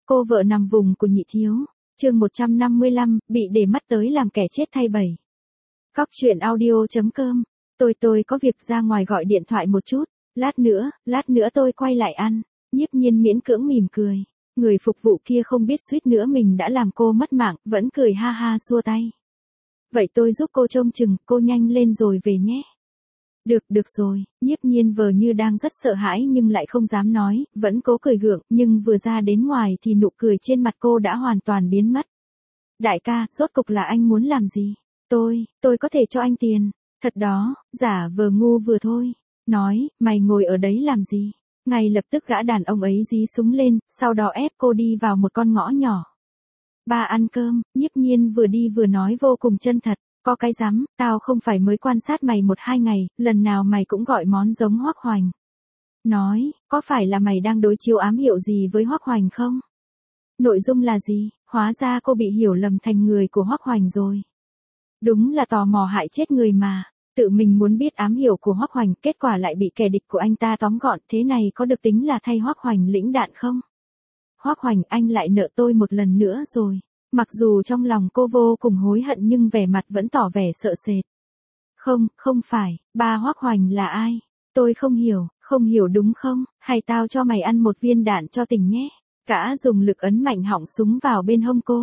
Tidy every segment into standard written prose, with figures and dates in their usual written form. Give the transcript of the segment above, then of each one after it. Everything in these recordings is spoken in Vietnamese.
Cô vợ nằm vùng của nhị thiếu. Chương 155, bị để mắt tới làm kẻ chết thay bẩy. Cóc truyện audio.com. Tôi có việc ra ngoài gọi điện thoại một chút, lát nữa tôi quay lại ăn. Nhiếp Nhiên miễn cưỡng mỉm cười. Người phục vụ kia không biết suýt nữa mình đã làm cô mất mạng, vẫn cười ha ha xua tay. Vậy tôi giúp cô trông chừng, cô nhanh lên rồi về nhé. Được rồi, Nhiếp Nhiên vờ như đang rất sợ hãi nhưng lại không dám nói, vẫn cố cười gượng, nhưng vừa ra đến ngoài thì nụ cười trên mặt cô đã hoàn toàn biến mất. Đại ca, rốt cục là anh muốn làm gì? Tôi có thể cho anh tiền. Thật đó, giả vờ ngu vừa thôi. Nói, mày ngồi ở đấy làm gì? Ngay lập tức gã đàn ông ấy dí súng lên, sau đó ép cô đi vào một con ngõ nhỏ. Ba ăn cơm, Nhiếp Nhiên vừa đi vừa nói vô cùng chân thật. Có cái rắm, tao không phải mới quan sát mày 1-2 ngày, lần nào mày cũng gọi món giống Hoắc Hoành. Nói, có phải là mày đang đối chiếu ám hiệu gì với Hoắc Hoành không? Nội dung là gì? Hóa ra cô bị hiểu lầm thành người của Hoắc Hoành rồi. Đúng là tò mò hại chết người mà. Tự mình muốn biết ám hiệu của Hoắc Hoành, kết quả lại bị kẻ địch của anh ta tóm gọn, thế này có được tính là thay Hoắc Hoành lĩnh đạn không? Hoắc Hoành, anh lại nợ tôi một lần nữa rồi. Mặc dù trong lòng cô vô cùng hối hận nhưng vẻ mặt vẫn tỏ vẻ sợ sệt. Không phải, ba Hoắc Hoành là ai? Tôi không hiểu đúng không? Hay tao cho mày ăn một viên đạn cho tỉnh nhé. Gã dùng lực ấn mạnh họng súng vào bên hông cô.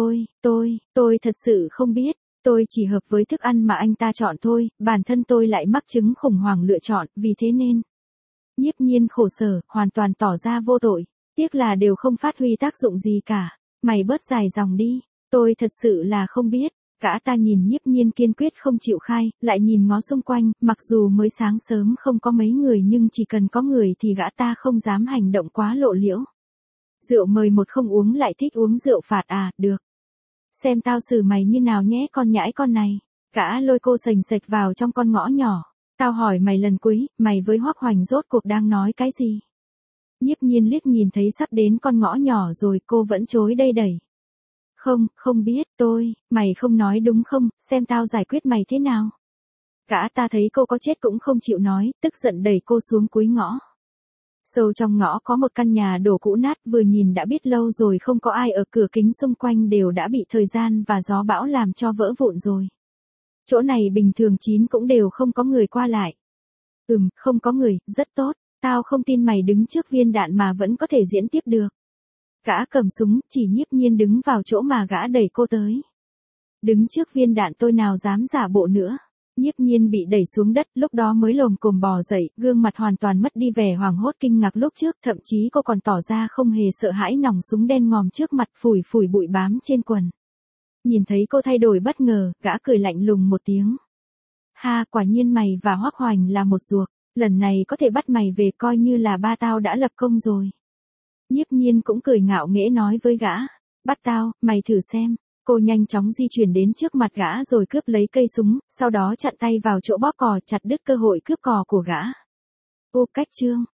Tôi thật sự không biết. Tôi chỉ hợp với thức ăn mà anh ta chọn thôi, bản thân tôi lại mắc chứng khủng hoảng lựa chọn, vì thế nên. Nhiếp Nhiên khổ sở, hoàn toàn tỏ ra vô tội. Tiếc là đều không phát huy tác dụng gì cả. Mày bớt dài dòng đi, tôi thật sự là không biết. Gã ta nhìn Nhiếp Nhiên kiên quyết không chịu khai, lại nhìn ngó xung quanh, mặc dù mới sáng sớm không có mấy người nhưng chỉ cần có người thì gã ta không dám hành động quá lộ liễu. Rượu mời một không uống lại thích uống rượu phạt à, được. Xem tao xử mày như nào nhé con nhãi con này. Gã lôi cô sành sạch vào trong con ngõ nhỏ. Tao hỏi mày lần cuối, mày với Hoắc Hoành rốt cuộc đang nói cái gì? Nhiếp Nhiên liếc nhìn thấy sắp đến con ngõ nhỏ rồi cô vẫn chối đây đẩy. Không biết, mày không nói đúng không, xem tao giải quyết mày thế nào. Gã ta thấy cô có chết cũng không chịu nói, tức giận đẩy cô xuống cuối ngõ. Sâu trong ngõ có một căn nhà đổ cũ nát, vừa nhìn đã biết lâu rồi không có ai ở, cửa kính xung quanh đều đã bị thời gian và gió bão làm cho vỡ vụn rồi. Chỗ này bình thường cũng đều không có người qua lại. Không có người, rất tốt, tao không tin mày đứng trước viên đạn mà vẫn có thể diễn tiếp được. Gã cầm súng, chỉ Nhiếp Nhiên đứng vào chỗ mà gã đẩy cô tới. Đứng trước viên đạn tôi nào dám giả bộ nữa. Nhiếp Nhiên bị đẩy xuống đất, lúc đó mới lồm cồm bò dậy, gương mặt hoàn toàn mất đi vẻ hoảng hốt kinh ngạc lúc trước, thậm chí cô còn tỏ ra không hề sợ hãi, nòng súng đen ngòm trước mặt phủi bụi bám trên quần. Nhìn thấy cô thay đổi bất ngờ, gã cười lạnh lùng một tiếng. Ha, quả nhiên mày và Hoắc Hoành là một ruột, lần này có thể bắt mày về coi như là ba tao đã lập công rồi. Nhiếp Nhiên cũng cười ngạo nghễ nói với gã, bắt tao, mày thử xem. Cô nhanh chóng di chuyển đến trước mặt gã rồi cướp lấy cây súng, sau đó chặn tay vào chỗ bóp cò, chặt đứt cơ hội cướp cò của gã. Ô cách chương,